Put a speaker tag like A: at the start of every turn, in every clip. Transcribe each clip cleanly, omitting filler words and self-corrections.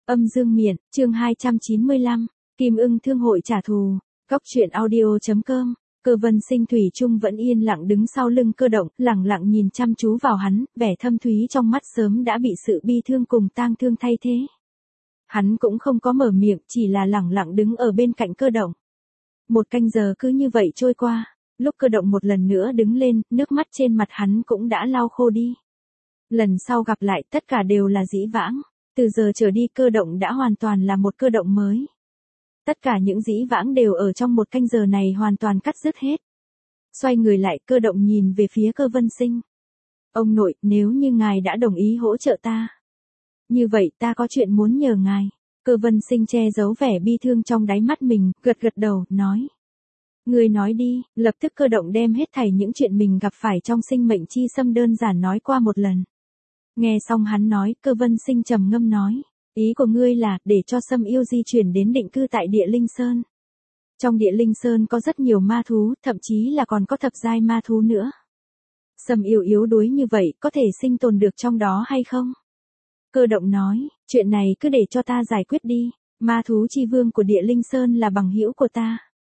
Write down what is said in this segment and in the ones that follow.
A: Âm dương miện, chương 295, Kim ưng thương hội trả thù, Góc truyện audio.com. Cơ Vân Sinh thủy chung vẫn yên lặng đứng sau lưng Cơ Động, lẳng lặng nhìn chăm chú vào hắn, vẻ thâm thúy trong mắt sớm đã bị sự bi thương cùng tang thương thay thế. Hắn cũng không có mở miệng, chỉ là lẳng lặng đứng ở bên cạnh Cơ Động. Một canh giờ cứ như vậy trôi qua, lúc Cơ Động một lần nữa đứng lên, nước mắt trên mặt hắn cũng đã lau khô đi. Lần sau gặp lại tất cả đều là dĩ vãng, từ giờ trở đi Cơ Động đã hoàn toàn là một Cơ Động mới. Tất cả những dĩ vãng đều ở trong một canh giờ này hoàn toàn cắt dứt hết. Xoay người lại, Cơ Động nhìn về phía Cơ Vân Sinh. Ông nội, nếu như ngài đã đồng ý hỗ trợ ta, như vậy ta có chuyện muốn nhờ ngài. Cơ Vân Sinh che giấu vẻ bi thương trong đáy mắt mình, gật gật đầu, nói. Ngươi nói đi. Lập tức Cơ Động đem hết thảy những chuyện mình gặp phải trong sinh mệnh chi xâm đơn giản nói qua một lần. Nghe xong hắn nói, Cơ Vân Sinh trầm ngâm nói. Ý của ngươi là, để cho Sâm Yêu di chuyển đến định cư tại Địa Linh Sơn. Trong Địa Linh Sơn có rất nhiều ma thú, thậm chí là còn có thập giai ma thú nữa. Sâm Yêu yếu đuối như vậy, có thể sinh tồn được trong đó hay không? Cơ Động nói, chuyện này cứ để cho ta giải quyết đi, ma thú chi vương của Địa Linh Sơn là bằng hữu của ta.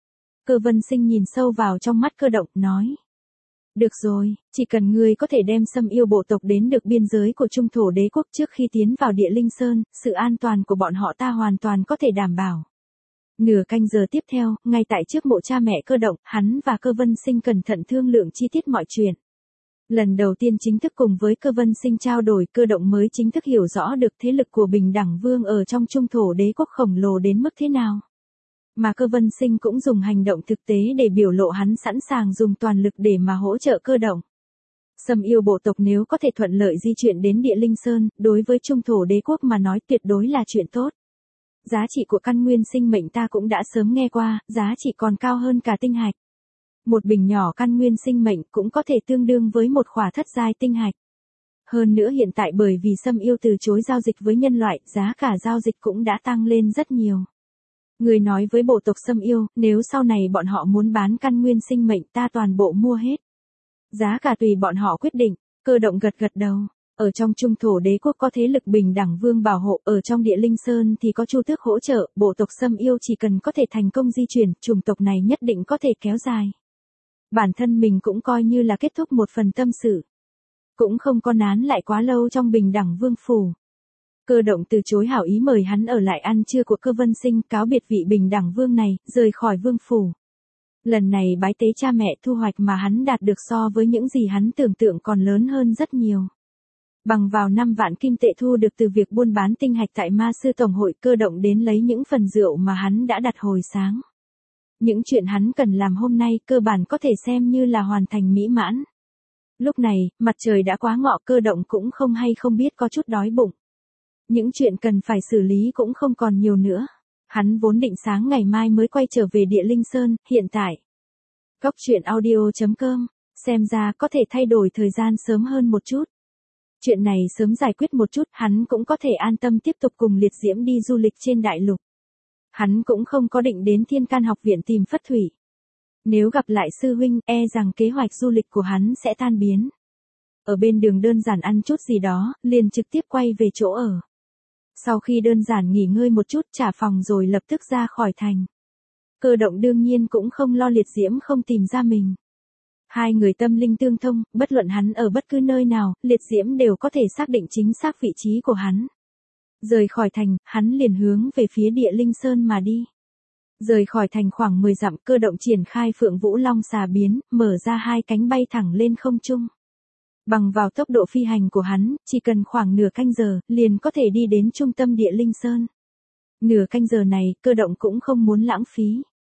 A: Cơ Vân Sinh nhìn sâu vào trong mắt Cơ Động, nói. Được rồi, chỉ cần ngươi có thể đem Sâm Yêu bộ tộc đến được biên giới của Trung Thổ Đế quốc trước khi tiến vào Địa Linh Sơn, sự an toàn của bọn họ ta hoàn toàn có thể đảm bảo. Nửa canh giờ tiếp theo, ngay tại trước mộ cha mẹ Cơ Động, hắn và Cơ Vân Sinh cẩn thận thương lượng chi tiết mọi chuyện. Lần đầu tiên chính thức cùng với Cơ Vân Sinh trao đổi, Cơ Động mới chính thức hiểu rõ được thế lực của Bình Đẳng Vương ở trong Trung Thổ Đế quốc khổng lồ đến mức thế nào. Mà Cơ Vân Sinh cũng dùng hành động thực tế để biểu lộ hắn sẵn sàng dùng toàn lực để mà hỗ trợ Cơ Động. Sâm Yêu bộ tộc nếu có thể thuận lợi di chuyển đến Địa Linh Sơn, đối với Trung Thổ Đế quốc mà nói tuyệt đối là chuyện tốt. Giá trị của căn nguyên sinh mệnh ta cũng đã sớm nghe qua, giá trị còn cao hơn cả tinh hạch. Một bình nhỏ căn nguyên sinh mệnh cũng có thể tương đương với một khỏa thất giai tinh hạch. Hơn nữa hiện tại bởi vì Sâm Yêu từ chối giao dịch với nhân loại, giá cả giao dịch cũng đã tăng lên rất nhiều. Người nói với bộ tộc Sâm Yêu, nếu sau này bọn họ muốn bán căn nguyên sinh mệnh ta toàn bộ mua hết. Giá cả tùy bọn họ quyết định. Cơ Động gật gật đầu. Ở trong Trung Thổ Đế quốc có thế lực Bình Đẳng Vương bảo hộ, ở trong Địa Linh Sơn thì có Chu Tước hỗ trợ, bộ tộc Sâm Yêu chỉ cần có thể thành công di chuyển, chủng tộc này nhất định có thể kéo dài. Bản thân mình cũng coi như là kết thúc một phần tâm sự. Cũng không có nán lại quá lâu trong Bình Đẳng Vương phủ. Cơ Động từ chối hảo ý mời hắn ở lại ăn trưa của Cơ Vân Sinh, cáo biệt vị Bình Đẳng Vương này, rời khỏi vương phủ. Lần này bái tế cha mẹ thu hoạch mà hắn đạt được so với những gì hắn tưởng tượng còn lớn hơn rất nhiều. Bằng vào 5 vạn kim tệ thu được từ việc buôn bán tinh hạch tại Ma Sư Tổng hội, Cơ Động đến lấy những phần rượu mà hắn đã đặt hồi sáng. Những chuyện hắn cần làm hôm nay cơ bản có thể xem như là hoàn thành mỹ mãn. Lúc này, mặt trời đã quá ngọ, Cơ Động cũng không hay không biết có chút đói bụng. Những chuyện cần phải xử lý cũng không còn nhiều nữa. Hắn vốn định sáng ngày mai mới quay trở về Địa Linh Sơn, hiện tại. Góc truyện audio.com, xem ra có thể thay đổi thời gian sớm hơn một chút. Chuyện này sớm giải quyết một chút, hắn cũng có thể an tâm tiếp tục cùng Liệt Diễm đi du lịch trên đại lục. Hắn cũng không có định đến Thiên Can học viện tìm Phất Thủy. Nếu gặp lại sư huynh, e rằng kế hoạch du lịch của hắn sẽ tan biến. Ở bên đường đơn giản ăn chút gì đó, liền trực tiếp quay về chỗ ở. Sau khi đơn giản nghỉ ngơi một chút, trả phòng rồi lập tức ra khỏi thành. Cơ Động đương nhiên cũng không lo Liệt Diễm không tìm ra mình. Hai người tâm linh tương thông, bất luận hắn ở bất cứ nơi nào, Liệt Diễm đều có thể xác định chính xác vị trí của hắn. Rời khỏi thành, hắn liền hướng về phía Địa Linh Sơn mà đi. Rời khỏi thành khoảng 10 dặm, Cơ Động triển khai Phượng Vũ Long xà biến, mở ra hai cánh bay thẳng lên không trung. Bằng vào tốc độ phi hành của hắn, chỉ cần khoảng nửa canh giờ, liền có thể đi đến trung tâm Địa Linh Sơn. Nửa canh giờ này, Cơ Động cũng không muốn lãng phí.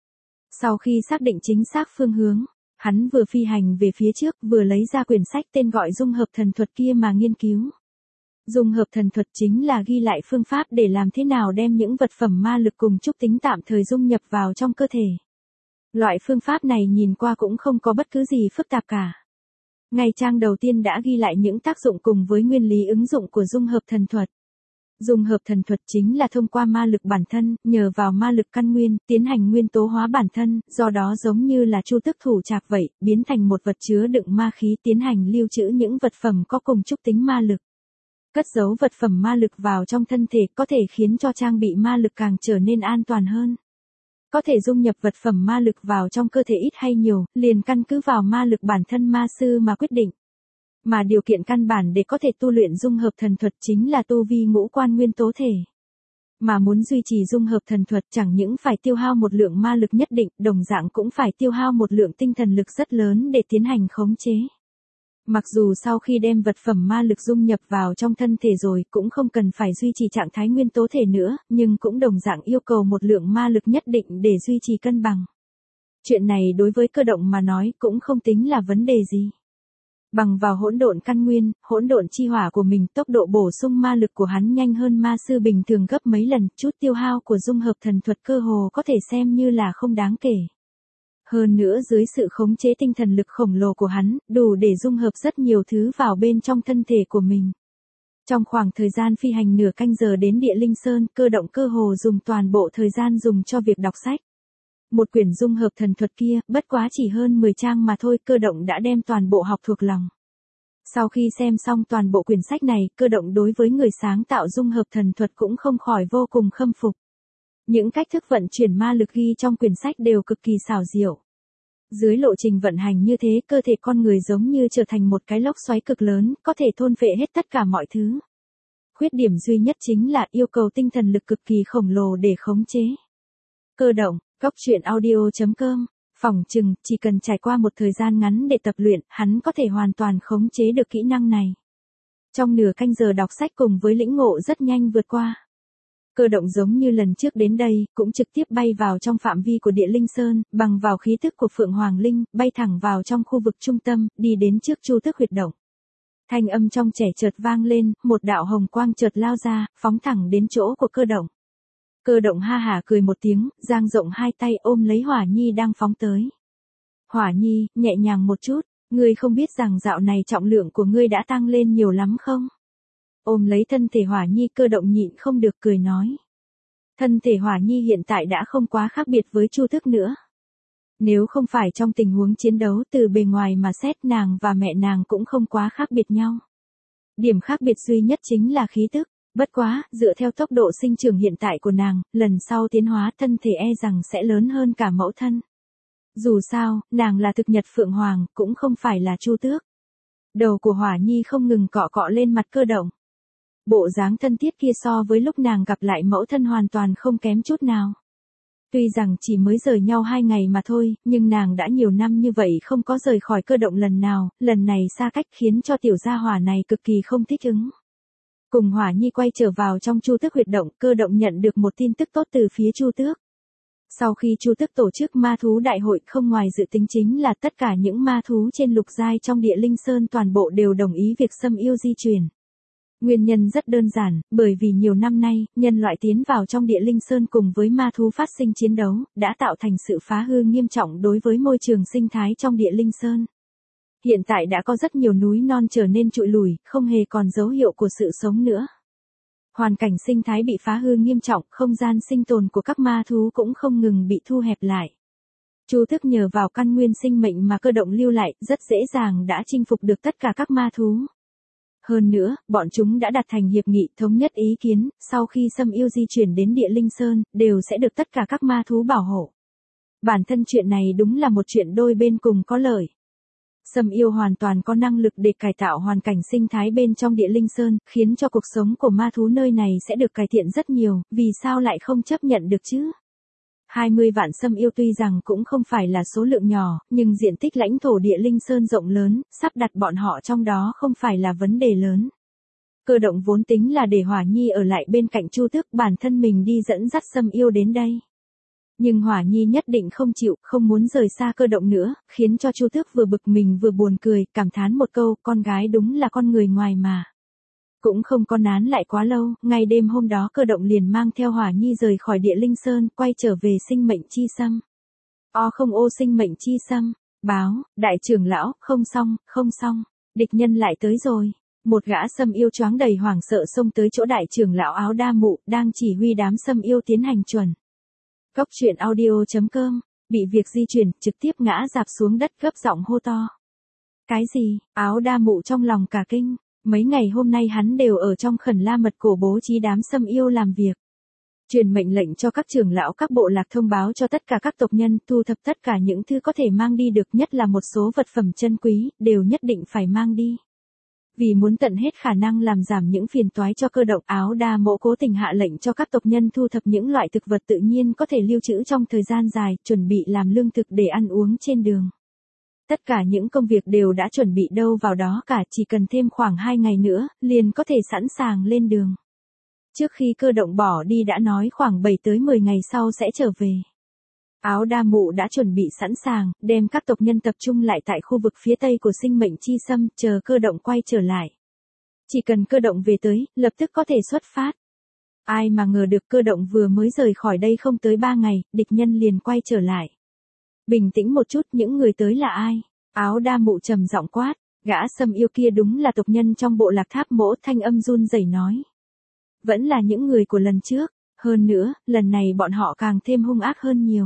A: Sau khi xác định chính xác phương hướng, hắn vừa phi hành về phía trước, vừa lấy ra quyển sách tên gọi Dung Hợp Thần Thuật kia mà nghiên cứu. Dung Hợp Thần Thuật chính là ghi lại phương pháp để làm thế nào đem những vật phẩm ma lực cùng trúc tính tạm thời dung nhập vào trong cơ thể. Loại phương pháp này nhìn qua cũng không có bất cứ gì phức tạp cả. Ngay trang đầu tiên đã ghi lại những tác dụng cùng với nguyên lý ứng dụng của Dung Hợp Thần Thuật. Dung Hợp Thần Thuật chính là thông qua ma lực bản thân, nhờ vào ma lực căn nguyên, tiến hành nguyên tố hóa bản thân, do đó giống như là Chu Tước thủ trạc vậy, biến thành một vật chứa đựng ma khí, tiến hành lưu trữ những vật phẩm có cùng trúc tính ma lực. Cất giấu vật phẩm ma lực vào trong thân thể có thể khiến cho trang bị ma lực càng trở nên an toàn hơn. Có thể dung nhập vật phẩm ma lực vào trong cơ thể ít hay nhiều, liền căn cứ vào ma lực bản thân ma sư mà quyết định. Mà điều kiện căn bản để có thể tu luyện dung hợp thần thuật chính là tu vi ngũ quan nguyên tố thể. Mà muốn duy trì dung hợp thần thuật chẳng những phải tiêu hao một lượng ma lực nhất định, đồng dạng cũng phải tiêu hao một lượng tinh thần lực rất lớn để tiến hành khống chế. Mặc dù sau khi đem vật phẩm ma lực dung nhập vào trong thân thể rồi cũng không cần phải duy trì trạng thái nguyên tố thể nữa, nhưng cũng đồng dạng yêu cầu một lượng ma lực nhất định để duy trì cân bằng. Chuyện này đối với Cơ Động mà nói cũng không tính là vấn đề gì. Bằng vào hỗn độn căn nguyên, hỗn độn chi hỏa của mình, tốc độ bổ sung ma lực của hắn nhanh hơn ma sư bình thường gấp mấy lần, chút tiêu hao của dung hợp thần thuật cơ hồ có thể xem như là không đáng kể. Hơn nữa dưới sự khống chế tinh thần lực khổng lồ của hắn, đủ để dung hợp rất nhiều thứ vào bên trong thân thể của mình. Trong khoảng thời gian phi hành nửa canh giờ đến Địa Linh Sơn, Cơ Động cơ hồ dùng toàn bộ thời gian dùng cho việc đọc sách. Một quyển dung hợp thần thuật kia, bất quá chỉ hơn 10 trang mà thôi, Cơ Động đã đem toàn bộ học thuộc lòng. Sau khi xem xong toàn bộ quyển sách này, Cơ Động đối với người sáng tạo dung hợp thần thuật cũng không khỏi vô cùng khâm phục. Những cách thức vận chuyển ma lực ghi trong quyển sách đều cực kỳ xảo diệu. Dưới lộ trình vận hành như thế, cơ thể con người giống như trở thành một cái lốc xoáy cực lớn, có thể thôn phệ hết tất cả mọi thứ. Khuyết điểm duy nhất chính là yêu cầu tinh thần lực cực kỳ khổng lồ để khống chế. Cơ Động, goctruyện.audio.com, phỏng chừng chỉ cần trải qua một thời gian ngắn để tập luyện, hắn có thể hoàn toàn khống chế được kỹ năng này. Trong nửa canh giờ đọc sách cùng với lĩnh ngộ rất nhanh vượt qua. Cơ Động giống như lần trước đến đây, cũng trực tiếp bay vào trong phạm vi của Địa Linh Sơn, bằng vào khí tức của Phượng Hoàng Linh, bay thẳng vào trong khu vực trung tâm, đi đến trước Chu Tước huyệt động. Thanh âm trong trẻ chợt vang lên, một đạo hồng quang chợt lao ra, phóng thẳng đến chỗ của Cơ Động. Cơ Động ha hả cười một tiếng, dang rộng hai tay ôm lấy Hỏa Nhi đang phóng tới. Hỏa Nhi, nhẹ nhàng một chút, ngươi không biết rằng dạo này trọng lượng của ngươi đã tăng lên nhiều lắm không? Ôm lấy thân thể Hỏa Nhi, Cơ Động nhịn không được cười nói. Thân thể Hỏa Nhi hiện tại đã không quá khác biệt với Chu Tước nữa. Nếu không phải trong tình huống chiến đấu, từ bề ngoài mà xét, nàng và mẹ nàng cũng không quá khác biệt nhau. Điểm khác biệt duy nhất chính là khí tức. Bất quá, dựa theo tốc độ sinh trưởng hiện tại của nàng, lần sau tiến hóa thân thể e rằng sẽ lớn hơn cả mẫu thân. Dù sao, nàng là thực nhật Phượng Hoàng, cũng không phải là Chu Tước. Đầu của Hỏa Nhi không ngừng cọ cọ lên mặt Cơ Động. Bộ dáng thân thiết kia so với lúc nàng gặp lại mẫu thân hoàn toàn không kém chút nào. Tuy rằng chỉ mới rời nhau 2 ngày mà thôi, nhưng nàng đã nhiều năm như vậy không có rời khỏi Cơ Động lần nào, lần này xa cách khiến cho tiểu gia hỏa này cực kỳ không thích ứng. Cùng Hỏa Nhi quay trở vào trong Chu Tước huyệt động, Cơ Động nhận được một tin tức tốt từ phía Chu Tước. Sau khi Chu Tước tổ chức ma thú đại hội, không ngoài dự tính chính là tất cả những ma thú trên lục giai trong Địa Linh Sơn toàn bộ đều đồng ý việc xâm yêu di truyền. Nguyên nhân rất đơn giản, bởi vì nhiều năm nay, nhân loại tiến vào trong Địa Linh Sơn cùng với ma thú phát sinh chiến đấu, đã tạo thành sự phá hư nghiêm trọng đối với môi trường sinh thái trong Địa Linh Sơn. Hiện tại đã có rất nhiều núi non trở nên trụi lùi, không hề còn dấu hiệu của sự sống nữa. Hoàn cảnh sinh thái bị phá hư nghiêm trọng, không gian sinh tồn của các ma thú cũng không ngừng bị thu hẹp lại. Chu Tước nhờ vào căn nguyên sinh mệnh mà Cơ Động lưu lại, rất dễ dàng đã chinh phục được tất cả các ma thú. Hơn nữa, bọn chúng đã đạt thành hiệp nghị thống nhất ý kiến, sau khi xâm yêu di chuyển đến Địa Linh Sơn, đều sẽ được tất cả các ma thú bảo hộ. Bản thân chuyện này đúng là một chuyện đôi bên cùng có lợi. Xâm yêu hoàn toàn có năng lực để cải tạo hoàn cảnh sinh thái bên trong Địa Linh Sơn, khiến cho cuộc sống của ma thú nơi này sẽ được cải thiện rất nhiều, vì sao lại không chấp nhận được chứ? 20 vạn xâm yêu tuy rằng cũng không phải là số lượng nhỏ, nhưng diện tích lãnh thổ Địa Linh Sơn rộng lớn, sắp đặt bọn họ trong đó không phải là vấn đề lớn. Cơ Động vốn tính là để Hỏa Nhi ở lại bên cạnh Chu Tước, bản thân mình đi dẫn dắt xâm yêu đến đây. Nhưng Hỏa Nhi nhất định không chịu, không muốn rời xa Cơ Động nữa, khiến cho Chu Tước vừa bực mình vừa buồn cười, cảm thán một câu, con gái đúng là con người ngoài mà. Cũng không có nán lại quá lâu, ngay đêm hôm đó Cơ Động liền mang theo Hỏa Nhi rời khỏi Địa Linh Sơn, quay trở về sinh mệnh chi sâm. Không ô sinh mệnh chi sâm, báo, đại trưởng lão, không xong, địch nhân lại tới rồi. Một gã xâm yêu choáng đầy hoảng sợ xông tới chỗ đại trưởng lão áo đa mụ, đang chỉ huy đám xâm yêu tiến hành chuẩn. Goctruyện.audio.com, bị việc di chuyển, trực tiếp ngã rạp xuống đất, gấp giọng hô to. Cái gì? Áo đa mụ trong lòng cả kinh. Mấy ngày hôm nay hắn đều ở trong Khẩn La Mật Cổ bố trí đám Sâm Yêu làm việc. Truyền mệnh lệnh cho các trưởng lão các bộ lạc thông báo cho tất cả các tộc nhân thu thập tất cả những thứ có thể mang đi được, nhất là một số vật phẩm chân quý, đều nhất định phải mang đi. Vì muốn tận hết khả năng làm giảm những phiền toái cho cơ động, Áo Đa Mỗ cố tình hạ lệnh cho các tộc nhân thu thập những loại thực vật tự nhiên có thể lưu trữ trong thời gian dài, chuẩn bị làm lương thực để ăn uống trên đường. Tất cả những công việc đều đã chuẩn bị đâu vào đó cả, chỉ cần thêm khoảng 2 ngày nữa, liền có thể sẵn sàng lên đường. Trước khi cơ động bỏ đi đã nói khoảng 7 tới 10 ngày sau sẽ trở về. Áo Đa Mụ đã chuẩn bị sẵn sàng, đem các tộc nhân tập trung lại tại khu vực phía tây của Sinh Mệnh Chi Sâm, chờ cơ động quay trở lại. Chỉ cần cơ động về tới, lập tức có thể xuất phát. Ai mà ngờ được cơ động vừa mới rời khỏi đây không tới 3 ngày, địch nhân liền quay trở lại. Bình tĩnh một chút, những người tới là ai? Áo Đa Mụ trầm giọng quát, gã Sâm Yêu kia đúng là tộc nhân trong bộ lạc Tháp Mỗ, thanh âm run rẩy nói. Vẫn là những người của lần trước, hơn nữa, lần này bọn họ càng thêm hung ác hơn nhiều.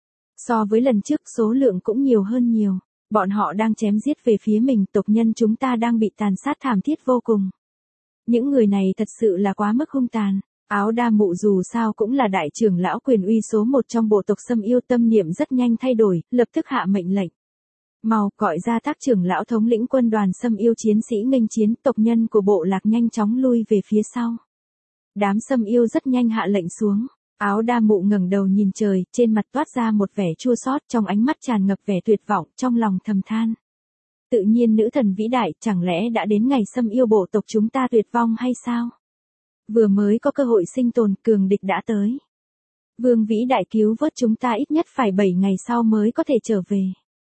A: So với lần trước số lượng cũng nhiều hơn nhiều, bọn họ đang chém giết về phía mình, tộc nhân chúng ta đang bị tàn sát thảm thiết vô cùng. Những người này thật sự là quá mức hung tàn. Áo Đa Mụ dù sao cũng là đại trưởng lão quyền uy số 1 trong bộ tộc Sâm Yêu, tâm niệm rất nhanh thay đổi, lập tức hạ mệnh lệnh. Mau gọi ra các trưởng lão thống lĩnh quân đoàn Sâm Yêu chiến sĩ nghênh chiến, tộc nhân của bộ lạc nhanh chóng lui về phía sau. Đám Sâm Yêu rất nhanh hạ lệnh xuống. Áo Đa Mụ ngẩng đầu nhìn trời, trên mặt toát ra một vẻ chua xót, trong ánh mắt tràn ngập vẻ tuyệt vọng, trong lòng thầm than. Tự nhiên nữ thần vĩ đại, chẳng lẽ đã đến ngày Sâm Yêu bộ tộc chúng ta tuyệt vong hay sao? Vừa mới có cơ hội sinh tồn, cường địch đã tới. Vương vĩ đại cứu vớt chúng ta ít nhất phải 7 ngày sau mới có thể trở về.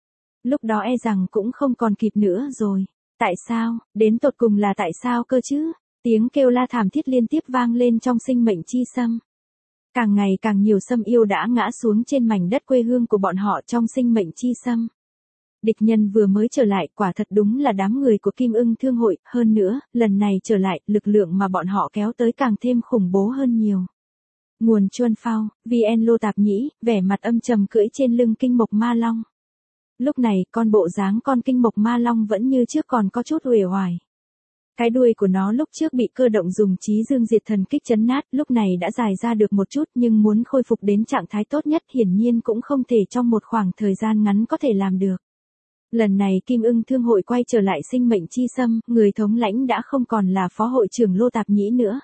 A: Lúc đó e rằng cũng không còn kịp nữa rồi. Tại sao, đến tột cùng là tại sao cơ chứ? Tiếng kêu la thảm thiết liên tiếp vang lên trong Sinh Mệnh Chi Sâm. Càng ngày càng nhiều Sâm Yêu đã ngã xuống trên mảnh đất quê hương của bọn họ trong Sinh Mệnh Chi Sâm. Địch nhân vừa mới trở lại, quả thật đúng là đám người của Kim Ưng Thương hội, hơn nữa, lần này trở lại, lực lượng mà bọn họ kéo tới càng thêm khủng bố hơn nhiều. Nguồn Chuân Phao, VN Lô Tạp Nhĩ, vẻ mặt âm trầm cưỡi trên lưng Kinh Mộc Ma Long. Lúc này, con bộ dáng con Kinh Mộc Ma Long vẫn như trước, còn có chút uể oải. Cái đuôi của nó lúc trước bị cơ động dùng Chí Dương Diệt Thần Kích chấn nát, lúc này đã dài ra được một chút, nhưng muốn khôi phục đến trạng thái tốt nhất hiển nhiên cũng không thể trong một khoảng thời gian ngắn có thể làm được. Lần này Kim Ưng Thương hội quay trở lại Sinh Mệnh Chi Sâm, người thống lãnh đã không còn là phó hội trưởng Lô Tạp Nhĩ nữa.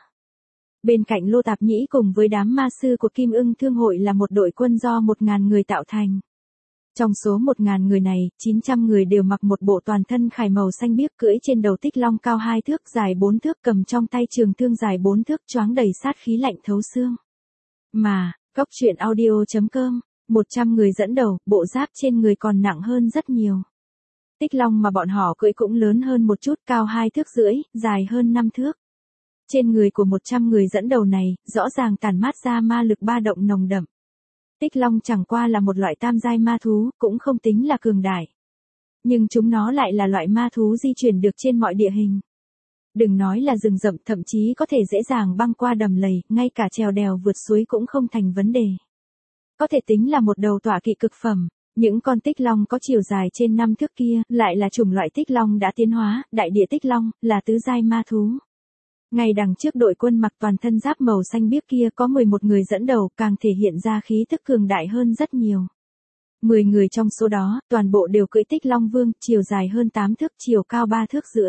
A: Bên cạnh Lô Tạp Nhĩ cùng với đám ma sư của Kim Ưng Thương hội là một đội quân do 1.000 người tạo thành. Trong số 1.000 người này, 900 người đều mặc một bộ toàn thân khải màu xanh biếc, cưỡi trên đầu Tích Long cao 2 thước, dài 4 thước, cầm trong tay trường thương dài 4 thước, choáng đầy sát khí lạnh thấu xương. Mà, Cốc Truyện Audio.com, 100 người dẫn đầu, bộ giáp trên người còn nặng hơn rất nhiều. Tích Long mà bọn họ cưỡi cũng lớn hơn một chút, cao 2 thước rưỡi, dài hơn 5 thước. Trên người của 100 người dẫn đầu này, rõ ràng tản mát ra ma lực ba động nồng đậm. Tích Long chẳng qua là một loại tam giai ma thú, cũng không tính là cường đại. Nhưng chúng nó lại là loại ma thú di chuyển được trên mọi địa hình. Đừng nói là rừng rậm, thậm chí có thể dễ dàng băng qua đầm lầy, ngay cả trèo đèo vượt suối cũng không thành vấn đề. Có thể tính là một đầu tọa kỵ cực phẩm. Những con Tích Long có chiều dài trên 5 thước kia, lại là chủng loại Tích Long đã tiến hóa, đại địa Tích Long, là tứ giai ma thú. Ngay đằng trước đội quân mặc toàn thân giáp màu xanh biếc kia có 11 người dẫn đầu, càng thể hiện ra khí tức cường đại hơn rất nhiều. 10 người trong số đó, toàn bộ đều cưỡi Tích Long Vương, chiều dài hơn 8 thước, chiều cao 3 thước rưỡi.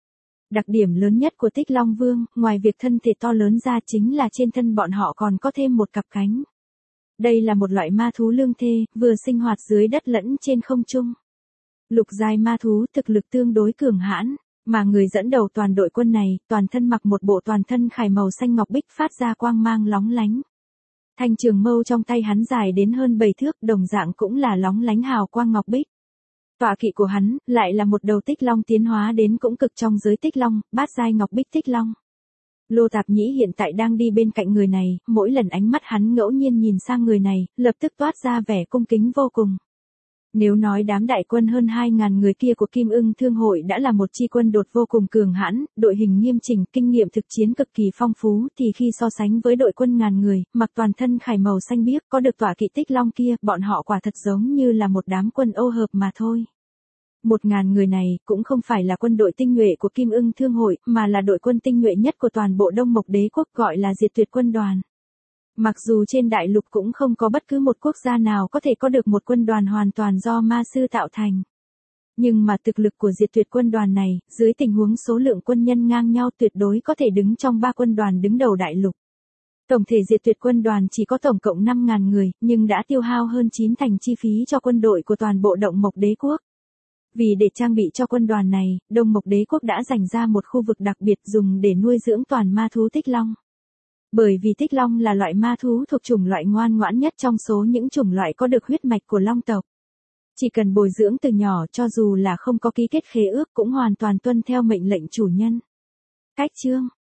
A: Đặc điểm lớn nhất của Tích Long Vương, ngoài việc thân thể to lớn ra, chính là trên thân bọn họ còn có thêm một cặp cánh. Đây là một loại ma thú lương thê, vừa sinh hoạt dưới đất lẫn trên không trung. Lục giai ma thú, thực lực tương đối cường hãn, mà người dẫn đầu toàn đội quân này, toàn thân mặc một bộ toàn thân khải màu xanh ngọc bích, phát ra quang mang lóng lánh. Thanh trường mâu trong tay hắn dài đến hơn 7 thước, đồng dạng cũng là lóng lánh hào quang ngọc bích. Tọa kỵ của hắn, lại là một đầu Tích Long tiến hóa đến cũng cực trong giới Tích Long, bát giai ngọc bích Tích Long. Lô Tạp Nhĩ hiện tại đang đi bên cạnh người này, mỗi lần ánh mắt hắn ngẫu nhiên nhìn sang người này, lập tức toát ra vẻ cung kính vô cùng. Nếu nói đám đại quân hơn 2.000 người kia của Kim Ưng Thương hội đã là một chi quân đột vô cùng cường hãn, đội hình nghiêm chỉnh, kinh nghiệm thực chiến cực kỳ phong phú, thì khi so sánh với đội quân ngàn người, mặc toàn thân khải màu xanh biếc, có được tọa kỵ Tích Long kia, bọn họ quả thật giống như là một đám quân ô hợp mà thôi. 1.000 người này cũng không phải là quân đội tinh nhuệ của Kim Ưng Thương hội, mà là đội quân tinh nhuệ nhất của toàn bộ Đông Mộc Đế quốc, gọi là Diệt Tuyệt Quân đoàn. Mặc dù trên đại lục cũng không có bất cứ một quốc gia nào có thể có được một quân đoàn hoàn toàn do ma sư tạo thành. Nhưng mà thực lực của Diệt Tuyệt Quân đoàn này, dưới tình huống số lượng quân nhân ngang nhau tuyệt đối có thể đứng trong 3 quân đoàn đứng đầu đại lục. Tổng thể Diệt Tuyệt Quân đoàn chỉ có tổng cộng 5.000 người, nhưng đã tiêu hao hơn 9 thành chi phí cho quân đội của toàn bộ Đông Mộc Đế quốc. Vì để trang bị cho quân đoàn này, Đông Mộc Đế quốc đã dành ra một khu vực đặc biệt dùng để nuôi dưỡng toàn ma thú Tích Long. Bởi vì Tích Long là loại ma thú thuộc chủng loại ngoan ngoãn nhất trong số những chủng loại có được huyết mạch của Long tộc. Chỉ cần bồi dưỡng từ nhỏ, cho dù là không có ký kết khế ước cũng hoàn toàn tuân theo mệnh lệnh chủ nhân. Cách chương